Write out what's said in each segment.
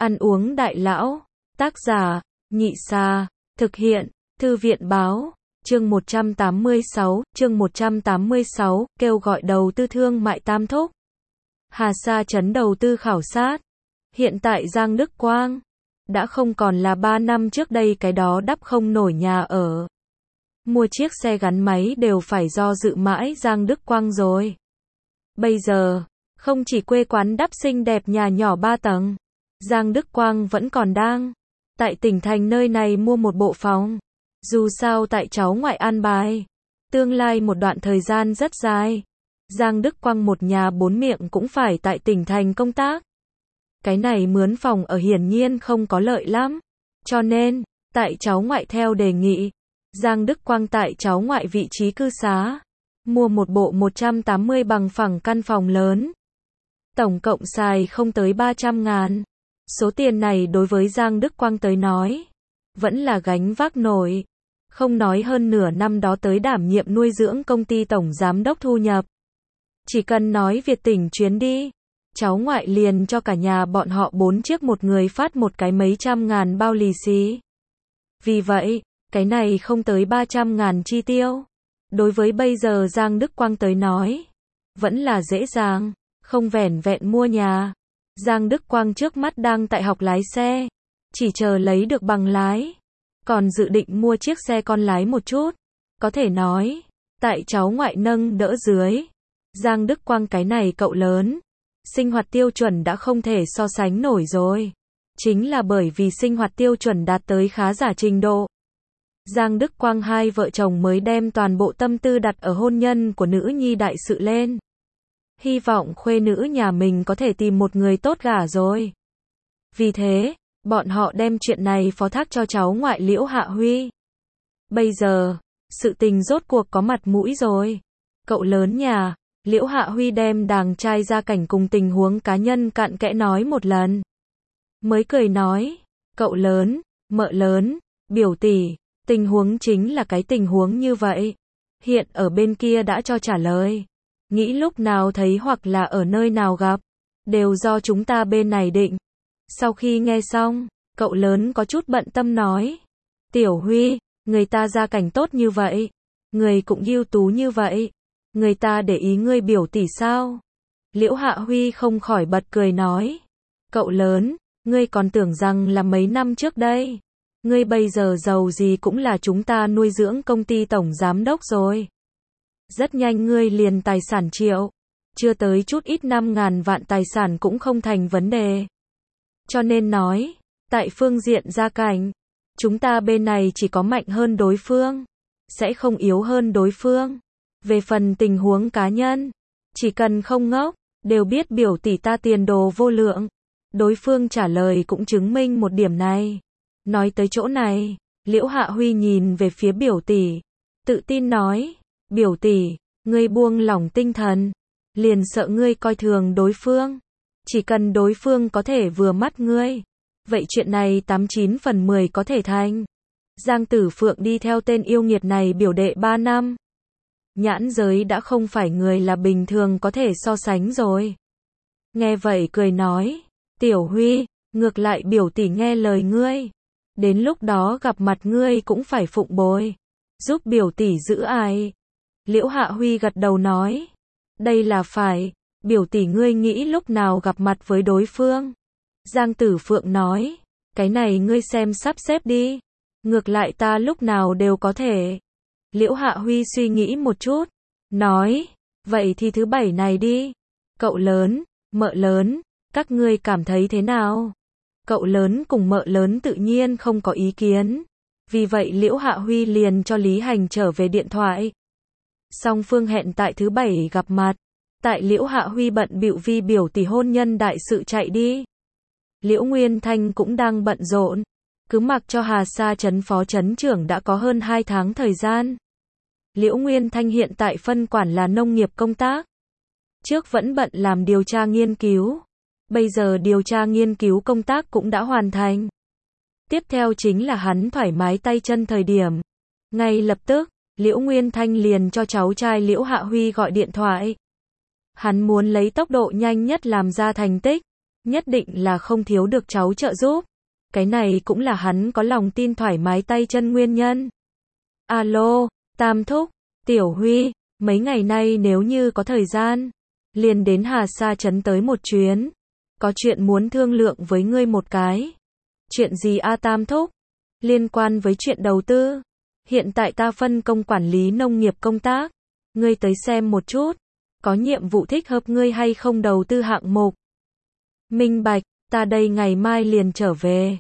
Ăn uống đại lão. Tác giả, Nhị Sa. Thực hiện, Thư viện báo. Chương 186, kêu gọi đầu tư thương mại tam thúc. Hà Sa Trấn đầu tư khảo sát. Hiện tại Giang Đức Quang đã không còn là 3 năm trước đây cái đó đắp không nổi nhà ở. Mua chiếc xe gắn máy đều phải do dự mãi Giang Đức Quang rồi. Bây giờ, không chỉ quê quán đắp xinh đẹp nhà nhỏ 3 tầng, Giang Đức Quang vẫn còn đang tại tỉnh thành nơi này mua một bộ phòng. Dù sao tại cháu ngoại an bài, tương lai một đoạn thời gian rất dài, Giang Đức Quang một nhà 4 miệng cũng phải tại tỉnh thành công tác. Cái này mướn phòng ở hiển nhiên không có lợi lắm. Cho nên, tại cháu ngoại theo đề nghị, Giang Đức Quang tại cháu ngoại vị trí cư xá, mua một bộ 180 bằng phẳng căn phòng lớn. Tổng cộng xài không tới 300.000. Số tiền này đối với Giang Đức Quang tới nói, vẫn là gánh vác nổi. Không nói hơn nửa năm đó tới đảm nhiệm nuôi dưỡng công ty tổng giám đốc thu nhập. Chỉ cần nói Việt tỉnh chuyến đi, cháu ngoại liền cho cả nhà bọn họ 4 chiếc một người phát một cái mấy trăm ngàn bao lì xì. Vì vậy, cái này không tới 300.000 chi tiêu. Đối với bây giờ Giang Đức Quang tới nói, vẫn là dễ dàng, không vẻn vẹn mua nhà. Giang Đức Quang trước mắt đang tại học lái xe, chỉ chờ lấy được bằng lái. Còn dự định mua chiếc xe con lái một chút. Có thể nói, tại cháu ngoại nâng đỡ dưới, Giang Đức Quang cái này cậu lớn, sinh hoạt tiêu chuẩn đã không thể so sánh nổi rồi. Chính là bởi vì sinh hoạt tiêu chuẩn đạt tới khá giả trình độ, Giang Đức Quang hai vợ chồng mới đem toàn bộ tâm tư đặt ở hôn nhân của nữ nhi đại sự lên. Hy vọng khuê nữ nhà mình có thể tìm một người tốt gả rồi. Vì thế, bọn họ đem chuyện này phó thác cho cháu ngoại Liễu Hạ Huy. Bây giờ, sự tình rốt cuộc có mặt mũi rồi. Cậu lớn nhà, Liễu Hạ Huy đem đàng trai gia cảnh cùng tình huống cá nhân cặn kẽ nói một lần. Mới cười nói, cậu lớn, mợ lớn, biểu tỷ, tình huống chính là cái tình huống như vậy. Hiện ở bên kia đã cho trả lời. Nghĩ lúc nào thấy hoặc là ở nơi nào gặp, đều do chúng ta bên này định. Sau khi nghe xong, cậu lớn có chút bận tâm nói, Tiểu Huy, người ta gia cảnh tốt như vậy, người cũng ưu tú như vậy, người ta để ý ngươi biểu tỷ sao? Liễu Hạ Huy không khỏi bật cười nói, cậu lớn, ngươi còn tưởng rằng là mấy năm trước đây, ngươi bây giờ giàu gì cũng là chúng ta nuôi dưỡng công ty tổng giám đốc rồi. Rất nhanh ngươi liền tài sản triệu, chưa tới chút ít 5.000 vạn tài sản cũng không thành vấn đề. Cho nên nói, tại phương diện gia cảnh, chúng ta bên này chỉ có mạnh hơn đối phương, sẽ không yếu hơn đối phương. Về phần tình huống cá nhân, chỉ cần không ngốc, đều biết biểu tỷ ta tiền đồ vô lượng. Đối phương trả lời cũng chứng minh một điểm này. Nói tới chỗ này, Liễu Hạ Huy nhìn về phía biểu tỷ, tự tin nói, biểu tỷ, ngươi buông lỏng tinh thần, liền sợ ngươi coi thường đối phương. Chỉ cần đối phương có thể vừa mắt ngươi, vậy chuyện này 89 phần 10 có thể thành. Giang Tử Phượng đi theo tên yêu nghiệt này biểu đệ 3 năm. Nhãn giới đã không phải người là bình thường có thể so sánh rồi. Nghe vậy cười nói, Tiểu Huy, ngược lại biểu tỷ nghe lời ngươi. Đến lúc đó gặp mặt ngươi cũng phải phụng bồi, giúp biểu tỷ giữ ai. Liễu Hạ Huy gật đầu nói, đây là phải, biểu tỷ ngươi nghĩ lúc nào gặp mặt với đối phương. Giang Tử Phượng nói, cái này ngươi xem sắp xếp đi, ngược lại ta lúc nào đều có thể. Liễu Hạ Huy suy nghĩ một chút, nói, vậy thì thứ 7 này đi. Cậu lớn, mợ lớn, các ngươi cảm thấy thế nào? Cậu lớn cùng mợ lớn tự nhiên không có ý kiến. Vì vậy Liễu Hạ Huy liền cho Lý Hành trở về điện thoại. Song phương hẹn tại thứ 7 gặp mặt. Tại Liễu Hạ Huy bận bịu vì biểu tỷ hôn nhân đại sự chạy đi. Liễu Nguyên Thanh cũng đang bận rộn. Cứ mặc cho Hà Sa Trấn phó trấn trưởng đã có hơn 2 tháng thời gian. Liễu Nguyên Thanh hiện tại phân quản là nông nghiệp công tác. Trước vẫn bận làm điều tra nghiên cứu. Bây giờ điều tra nghiên cứu công tác cũng đã hoàn thành. Tiếp theo chính là hắn thoải mái tay chân thời điểm. Ngay lập tức, Liễu Nguyên Thanh liền cho cháu trai Liễu Hạ Huy gọi điện thoại. Hắn muốn lấy tốc độ nhanh nhất làm ra thành tích. nhất định là không thiếu được cháu trợ giúp. Cái này cũng là hắn có lòng tin thoải mái tay chân nguyên nhân. Alo, Tam thúc, Tiểu Huy, mấy ngày nay nếu như có thời gian, liền đến Hà Sa trấn tới một chuyến. Có chuyện muốn thương lượng với ngươi một cái. Chuyện gì a Tam thúc? Liên quan với chuyện đầu tư. Hiện tại ta phân công quản lý nông nghiệp công tác. Ngươi tới xem một chút. Có nhiệm vụ thích hợp ngươi hay không đầu tư hạng mục? Minh bạch, ta đây ngày mai liền trở về.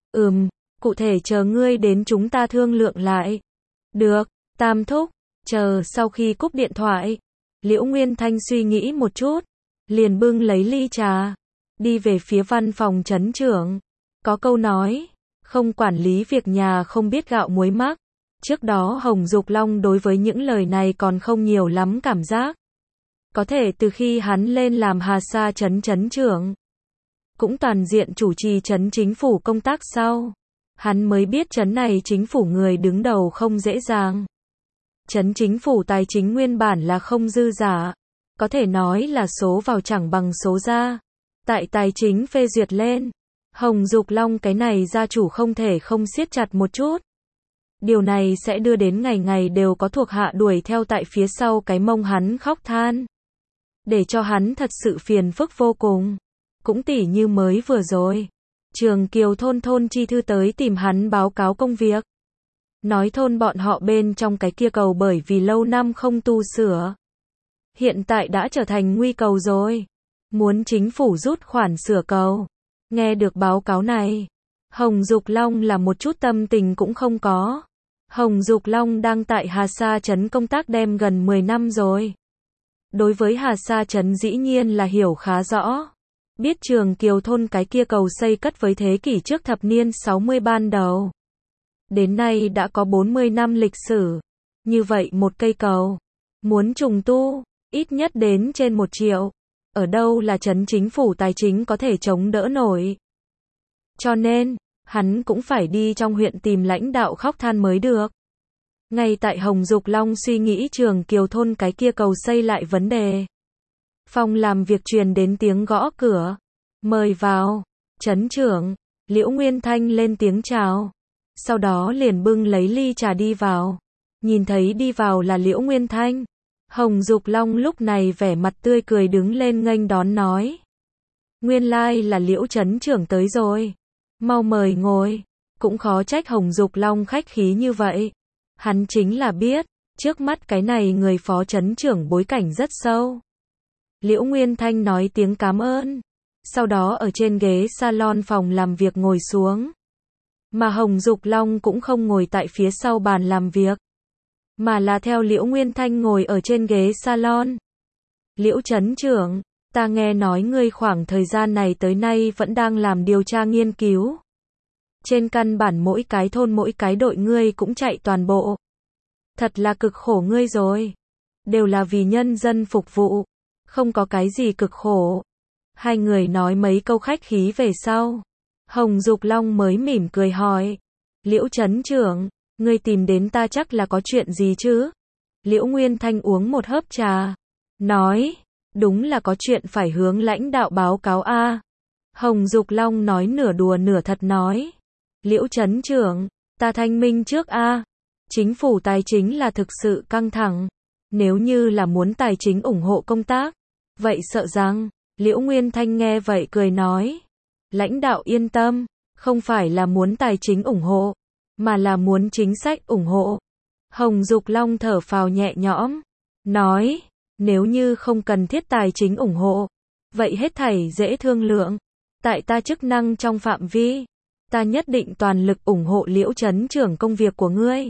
Cụ thể chờ ngươi đến chúng ta thương lượng lại. Được, Tam thúc, chờ sau khi cúp điện thoại. Liễu Nguyên Thanh suy nghĩ một chút, liền bưng lấy ly trà, đi về phía văn phòng trấn trưởng. Có câu nói, không quản lý việc nhà không biết gạo muối mắc. Trước đó Hồng Dục Long đối với những lời này còn không nhiều lắm cảm giác. Có thể từ khi hắn lên làm Hà Sa trấn trấn trưởng, cũng toàn diện chủ trì trấn chính phủ công tác sau, hắn mới biết trấn này chính phủ người đứng đầu không dễ dàng. Trấn chính phủ tài chính nguyên bản là không dư giả, có thể nói là số vào chẳng bằng số ra. Tại tài chính phê duyệt lên, Hồng Dục Long cái này gia chủ không thể không siết chặt một chút. Điều này sẽ đưa đến ngày ngày đều có thuộc hạ đuổi theo tại phía sau cái mông hắn khóc than. Để cho hắn thật sự phiền phức vô cùng. Cũng tỉ như mới vừa rồi, Trường Kiều thôn chi thư tới tìm hắn báo cáo công việc. Nói thôn bọn họ bên trong cái kia cầu bởi vì lâu năm không tu sửa, hiện tại đã trở thành nguy cầu rồi. Muốn chính phủ rút khoản sửa cầu. Nghe được báo cáo này, Hồng Dục Long là một chút tâm tình cũng không có. Hồng Dục Long đang tại Hà Sa trấn công tác đem gần 10 năm rồi. Đối với Hà Sa trấn dĩ nhiên là hiểu khá rõ. Biết Trường Kiều thôn cái kia cầu xây cất với thế kỷ trước thập niên 60 ban đầu. Đến nay đã có 40 năm lịch sử. Như vậy một cây cầu, muốn trùng tu, ít nhất đến trên 1 triệu. Ở đâu là trấn chính phủ tài chính có thể chống đỡ nổi. Cho nên, hắn cũng phải đi trong huyện tìm lãnh đạo khóc than mới được. Ngay tại Hồng Dục Long suy nghĩ Trường Kiều thôn cái kia cầu xây lại vấn đề, phòng làm việc truyền đến tiếng gõ cửa. Mời vào. Trấn trưởng. Liễu Nguyên Thanh lên tiếng chào. Sau đó liền bưng lấy ly trà đi vào. Nhìn thấy đi vào là Liễu Nguyên Thanh, Hồng Dục Long lúc này vẻ mặt tươi cười đứng lên nghênh đón nói. Nguyên lai là Liễu trấn trưởng tới rồi. Mau mời ngồi. Cũng khó trách Hồng Dục Long khách khí như vậy. Hắn chính là biết, trước mắt cái này người phó trấn trưởng bối cảnh rất sâu. Liễu Nguyên Thanh nói tiếng cảm ơn. Sau đó ở trên ghế salon phòng làm việc ngồi xuống. Mà Hồng Dục Long cũng không ngồi tại phía sau bàn làm việc, mà là theo Liễu Nguyên Thanh ngồi ở trên ghế salon. Liễu trấn trưởng, ta nghe nói ngươi khoảng thời gian này tới nay vẫn đang làm điều tra nghiên cứu. Trên căn bản mỗi cái thôn mỗi cái đội ngươi cũng chạy toàn bộ. Thật là cực khổ ngươi rồi. Đều là vì nhân dân phục vụ. Không có cái gì cực khổ. Hai người nói mấy câu khách khí về sau. Hồng Dục Long mới mỉm cười hỏi. Liễu trấn trưởng, ngươi tìm đến ta chắc là có chuyện gì chứ? Liễu Nguyên Thanh uống một hớp trà. Nói, đúng là có chuyện phải hướng lãnh đạo báo cáo a. Hồng Dục Long nói nửa đùa nửa thật nói. Liễu trấn trưởng, ta thanh minh trước a. Chính phủ tài chính là thực sự căng thẳng. Nếu như là muốn tài chính ủng hộ công tác, vậy sợ rằng, Liễu Nguyên Thanh nghe vậy cười nói. Lãnh đạo yên tâm, không phải là muốn tài chính ủng hộ, mà là muốn chính sách ủng hộ. Hồng Dục Long thở phào nhẹ nhõm, nói, nếu như không cần thiết tài chính ủng hộ, vậy hết thảy dễ thương lượng. Tại ta chức năng trong phạm vi, ta nhất định toàn lực ủng hộ Liễu trấn trưởng công việc của ngươi.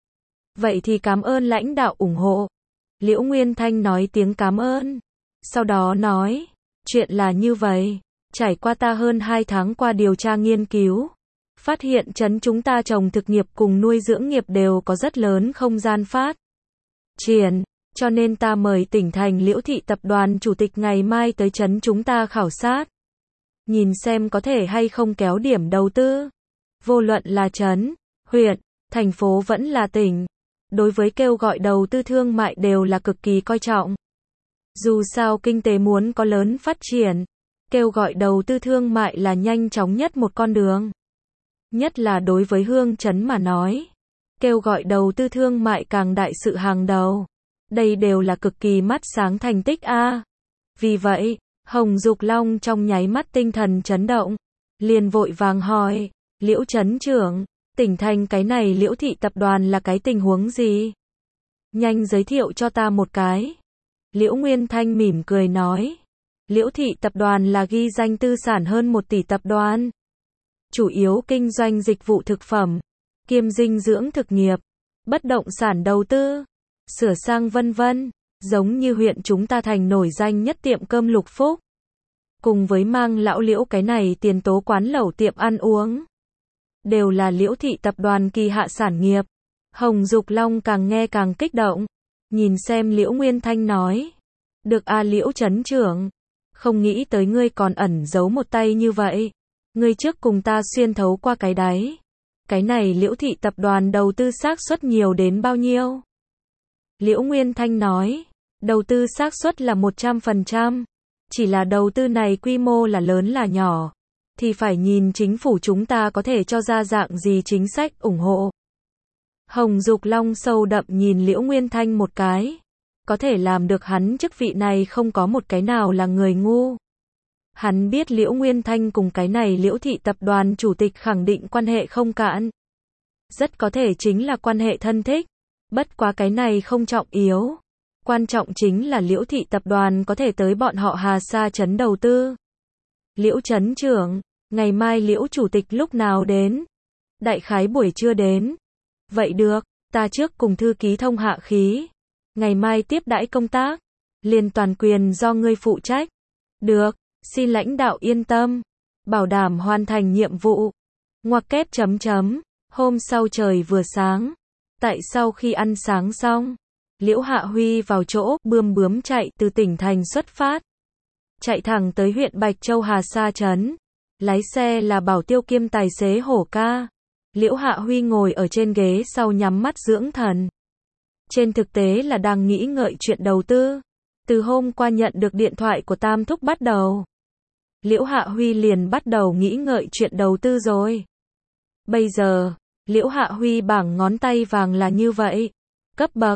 Vậy thì cảm ơn lãnh đạo ủng hộ. Liễu Nguyên Thanh nói tiếng cảm ơn. Sau đó nói, chuyện là như vậy. Trải qua ta hơn 2 tháng qua điều tra nghiên cứu, phát hiện trấn chúng ta trồng thực nghiệp cùng nuôi dưỡng nghiệp đều có rất lớn không gian phát triển, cho nên ta mời tỉnh thành Liễu thị tập đoàn chủ tịch ngày mai tới trấn chúng ta khảo sát, nhìn xem có thể hay không kéo điểm đầu tư. Vô luận là trấn, huyện, thành phố vẫn là tỉnh, đối với kêu gọi đầu tư thương mại đều là cực kỳ coi trọng. Dù sao kinh tế muốn có lớn phát triển, Kêu gọi đầu tư thương mại là nhanh chóng nhất một con đường. Nhất là đối với Hương Trấn mà nói. Kêu gọi đầu tư thương mại càng đại sự hàng đầu. Đây đều là cực kỳ mắt sáng thành tích a. Vì vậy, Hồng Dục Long trong nháy mắt tinh thần chấn động. Liền vội vàng hỏi, Liễu Trấn trưởng, tỉnh thành cái này Liễu thị tập đoàn là cái tình huống gì? Nhanh giới thiệu cho ta một cái. Liễu Nguyên Thanh mỉm cười nói. Liễu thị tập đoàn là ghi danh tư sản hơn 1 tỷ tập đoàn. Chủ yếu kinh doanh dịch vụ thực phẩm, kiêm dinh dưỡng thực nghiệp, bất động sản đầu tư, sửa sang vân vân, giống như huyện chúng ta thành nổi danh nhất tiệm cơm Lục Phúc. Cùng với mang lão Liễu cái này tiền tố quán lẩu tiệm ăn uống. Đều là Liễu thị tập đoàn kỳ hạ sản nghiệp. Hồng Dục Long càng nghe càng kích động. Nhìn xem Liễu Nguyên Thanh nói. Được a Liễu Trấn trưởng. Không nghĩ tới ngươi còn ẩn giấu một tay như vậy. Ngươi trước cùng ta xuyên thấu qua cái đáy. Cái này Liễu thị tập đoàn đầu tư xác suất nhiều đến bao nhiêu? Liễu Nguyên Thanh nói. Đầu tư xác suất là 100%. Chỉ là đầu tư này quy mô là lớn là nhỏ. Thì phải nhìn chính phủ chúng ta có thể cho ra dạng gì chính sách ủng hộ. Hồng Dục Long sâu đậm nhìn Liễu Nguyên Thanh một cái. Có thể làm được hắn chức vị này không có một cái nào là người ngu. Hắn biết Liễu Nguyên Thanh cùng cái này Liễu thị tập đoàn chủ tịch khẳng định quan hệ không cạn. Rất có thể chính là quan hệ thân thích. Bất quá cái này không trọng yếu. Quan trọng chính là Liễu thị tập đoàn có thể tới bọn họ Hà Sa Trấn đầu tư. Liễu Trấn trưởng, ngày mai Liễu chủ tịch lúc nào đến? Đại khái buổi trưa đến. Vậy được, ta trước cùng thư ký thông hạ khí. Ngày mai tiếp đãi công tác. Liền toàn quyền do ngươi phụ trách. Được, xin lãnh đạo yên tâm. Bảo đảm hoàn thành nhiệm vụ. Ngoặc kép . Hôm sau trời vừa sáng. Tại sau khi ăn sáng xong. Liễu Hạ Huy vào chỗ, bướm chạy từ tỉnh thành xuất phát. Chạy thẳng tới huyện Bạch Châu Hà Sa Trấn. Lái xe là Bảo Tiêu kiêm tài xế Hổ ca. Liễu Hạ Huy ngồi ở trên ghế sau nhắm mắt dưỡng thần. Trên thực tế là đang nghĩ ngợi chuyện đầu tư. Từ hôm qua nhận được điện thoại của Tam Thúc bắt đầu. Liễu Hạ Huy liền bắt đầu nghĩ ngợi chuyện đầu tư rồi. Bây giờ, Liễu Hạ Huy bảng ngón tay vàng là như vậy. Cấp bậc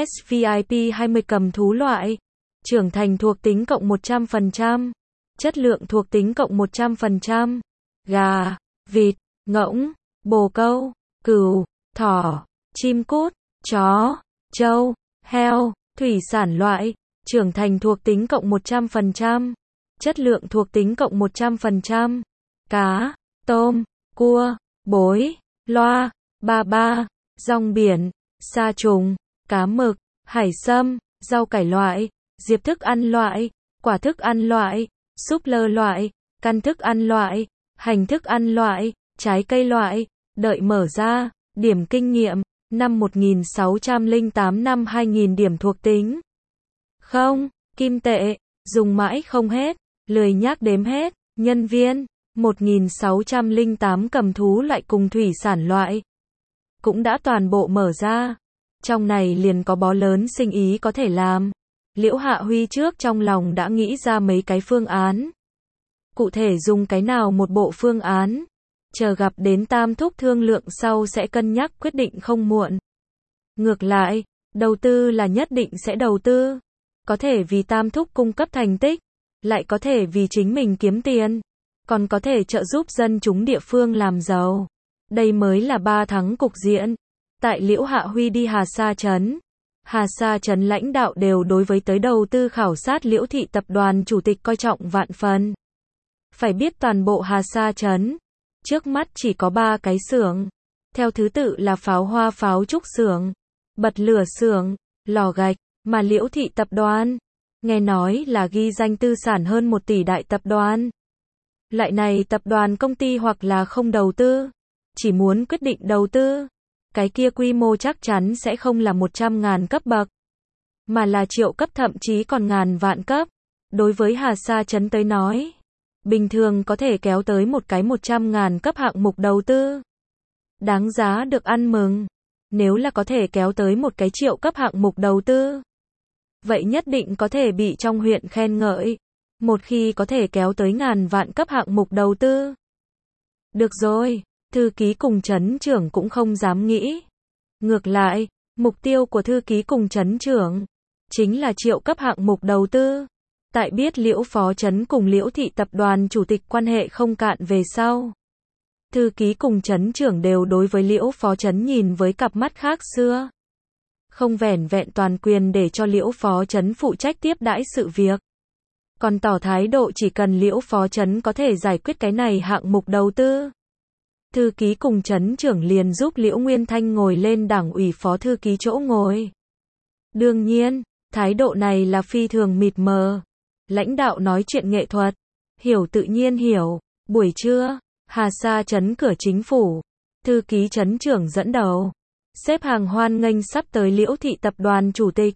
SVIP 20 cầm thú loại. Trưởng thành thuộc tính cộng 100%. Chất lượng thuộc tính cộng 100%. Gà, vịt, ngỗng, bồ câu, cừu, thỏ, chim cút, chó, trâu, heo, thủy sản loại. Trưởng thành thuộc tính cộng 100%. Chất lượng thuộc tính cộng 100%. Cá, tôm, cua, bối, loa, ba ba, rong biển, sa trùng, cá mực, hải sâm, rau cải loại, diệp thức ăn loại, quả thức ăn loại, súp lơ loại, căn thức ăn loại, hành thức ăn loại, trái cây loại. Đợi mở ra, điểm kinh nghiệm, năm 1608 năm 2000 điểm thuộc tính. Không, kim tệ, dùng mãi không hết, lười nhác đếm hết, nhân viên, 1608 cầm thú loại cùng thủy sản loại. Cũng đã toàn bộ mở ra. Trong này liền có bó lớn sinh ý có thể làm. Liễu Hạ Huy trước trong lòng đã nghĩ ra mấy cái phương án. Cụ thể dùng cái nào một bộ phương án. Chờ gặp đến Tam Thúc thương lượng sau sẽ cân nhắc quyết định không muộn. Ngược lại, đầu tư là nhất định sẽ đầu tư. Có thể vì Tam Thúc cung cấp thành tích. Lại có thể vì chính mình kiếm tiền. Còn có thể trợ giúp dân chúng địa phương làm giàu. Đây mới là 3 thắng cục diện. Tại Liễu Hạ Huy đi Hà Sa Trấn. Hà Sa Trấn lãnh đạo đều đối với tới đầu tư khảo sát Liễu thị tập đoàn chủ tịch coi trọng vạn phần. Phải biết toàn bộ Hà Sa Trấn. Trước mắt chỉ có 3 cái xưởng. Theo thứ tự là pháo hoa pháo trúc xưởng, bật lửa xưởng, lò gạch, mà Liễu thị tập đoàn. Nghe nói là ghi danh tư sản hơn 1 tỷ đại tập đoàn. Loại này tập đoàn công ty hoặc là không đầu tư. Chỉ muốn quyết định đầu tư. Cái kia quy mô chắc chắn sẽ không là 100.000 cấp bậc. Mà là triệu cấp thậm chí còn ngàn vạn cấp. Đối với Hà Sa Trấn tới nói. Bình thường có thể kéo tới một cái 100.000 cấp hạng mục đầu tư. Đáng giá được ăn mừng. Nếu là có thể kéo tới một cái triệu cấp hạng mục đầu tư. Vậy nhất định có thể bị trong huyện khen ngợi. một khi có thể kéo tới ngàn vạn cấp hạng mục đầu tư. Được rồi, thư ký cùng trấn trưởng cũng không dám nghĩ. Ngược lại, mục tiêu của thư ký cùng trấn trưởng chính là triệu cấp hạng mục đầu tư. Tại biết Liễu phó trấn cùng Liễu thị tập đoàn chủ tịch quan hệ không cạn về sau, thư ký cùng trấn trưởng đều đối với Liễu phó trấn nhìn với cặp mắt khác xưa. Không vẻn vẹn toàn quyền để cho Liễu phó trấn phụ trách tiếp đãi sự việc, còn tỏ thái độ chỉ cần Liễu phó trấn có thể giải quyết cái này hạng mục đầu tư, thư ký cùng trấn trưởng liền giúp Liễu Nguyên Thanh ngồi lên đảng ủy phó thư ký chỗ ngồi. Đương nhiên, thái độ này là phi thường mịt mờ. Lãnh đạo nói chuyện nghệ thuật, hiểu tự nhiên hiểu. Buổi trưa, Hà Sa trấn cửa chính phủ, thư ký trấn trưởng dẫn đầu, xếp hàng hoan nghênh sắp tới Liễu thị tập đoàn chủ tịch.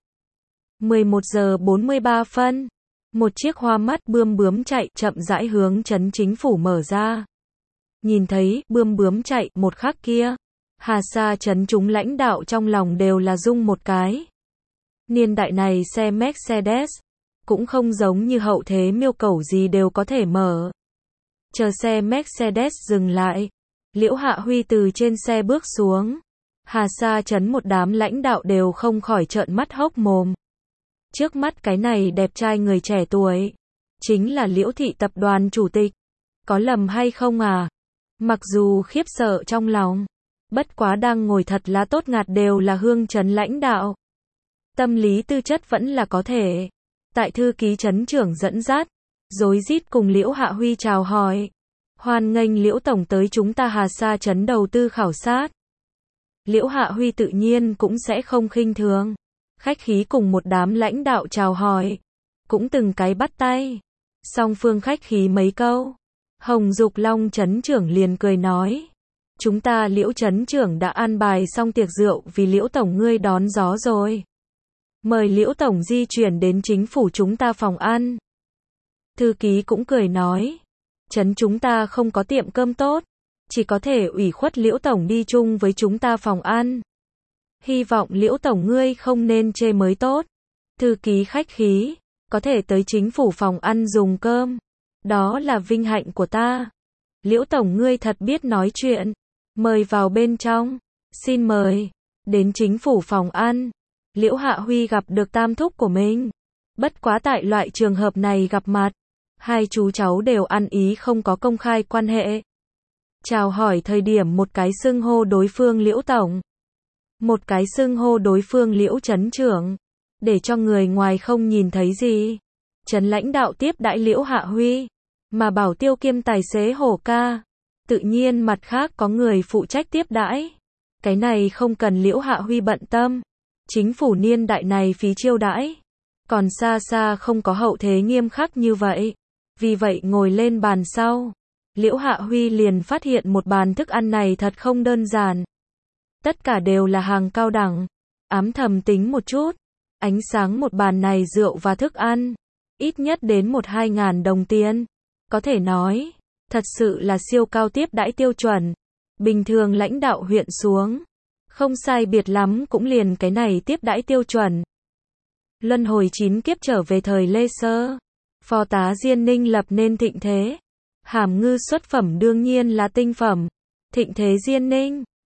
11 giờ 43 phân, một chiếc hoa mắt bươm bướm chạy chậm rãi hướng trấn chính phủ mở ra. Nhìn thấy bươm bướm chạy một khắc kia, Hà Sa trấn chúng lãnh đạo trong lòng đều là rung một cái. Niên đại này xe Mercedes cũng không giống như hậu thế miêu cầu gì đều có thể mở. Chờ xe Mercedes dừng lại, Liễu Hạ Huy từ trên xe bước xuống. Hà Sa trấn một đám lãnh đạo đều không khỏi trợn mắt hốc mồm. Trước mắt cái này đẹp trai người trẻ tuổi, chính là Liễu thị tập đoàn chủ tịch. Có lầm hay không à? Mặc dù khiếp sợ trong lòng, bất quá đang ngồi thật là tốt ngạt đều là hương trấn lãnh đạo. Tâm lý tư chất vẫn là có thể. Tại thư ký trấn trưởng dẫn dắt, rối rít cùng Liễu Hạ Huy chào hỏi. Hoan nghênh Liễu tổng tới chúng ta Hà Sa trấn đầu tư khảo sát. Liễu Hạ Huy tự nhiên cũng sẽ không khinh thường, khách khí cùng một đám lãnh đạo chào hỏi, cũng từng cái bắt tay. Song phương khách khí mấy câu, Hồng Dục Long trấn trưởng liền cười nói: "Chúng ta Liễu trấn trưởng đã an bài xong tiệc rượu vì Liễu tổng ngươi đón gió rồi. Mời Liễu tổng di chuyển đến chính phủ chúng ta phòng ăn." Thư ký cũng cười nói: "Trấn chúng ta không có tiệm cơm tốt, chỉ có thể ủy khuất Liễu tổng đi chung với chúng ta phòng ăn. Hy vọng Liễu tổng ngươi không nên chê mới tốt." Thư ký khách khí: "Có thể tới chính phủ phòng ăn dùng cơm, đó là vinh hạnh của ta. Liễu tổng ngươi thật biết nói chuyện, mời vào bên trong." Xin mời. Đến chính phủ phòng ăn, Liễu Hạ Huy gặp được tam thúc của mình. Bất quá tại loại trường hợp này gặp mặt, hai chú cháu đều ăn ý không có công khai quan hệ. Chào hỏi thời điểm một cái xưng hô đối phương Liễu tổng, một cái xưng hô đối phương Liễu trấn trưởng, để cho người ngoài không nhìn thấy gì. Trấn lãnh đạo tiếp đãi Liễu Hạ Huy, mà bảo tiêu kiêm tài xế Hổ ca, tự nhiên mặt khác có người phụ trách tiếp đãi. Cái này không cần Liễu Hạ Huy bận tâm. Chính phủ niên đại này phí chiêu đãi còn xa xa không có hậu thế nghiêm khắc như vậy. Vì vậy ngồi lên bàn sau, Liễu Hạ Huy liền phát hiện một bàn thức ăn này thật không đơn giản. Tất cả đều là hàng cao đẳng. Ám thầm tính một chút, ánh sáng một bàn này rượu và thức ăn, ít nhất đến 1-2 ngàn đồng tiền. Có thể nói, thật sự là siêu cao tiếp đãi tiêu chuẩn. Bình thường lãnh đạo huyện xuống, không sai biệt lắm cũng liền cái này tiếp đãi tiêu chuẩn. Luân hồi 9 kiếp trở về thời Lê Sơ, phó tá Diên Ninh lập nên thịnh thế. Hàm ngư xuất phẩm đương nhiên là tinh phẩm. Thịnh thế Diên Ninh,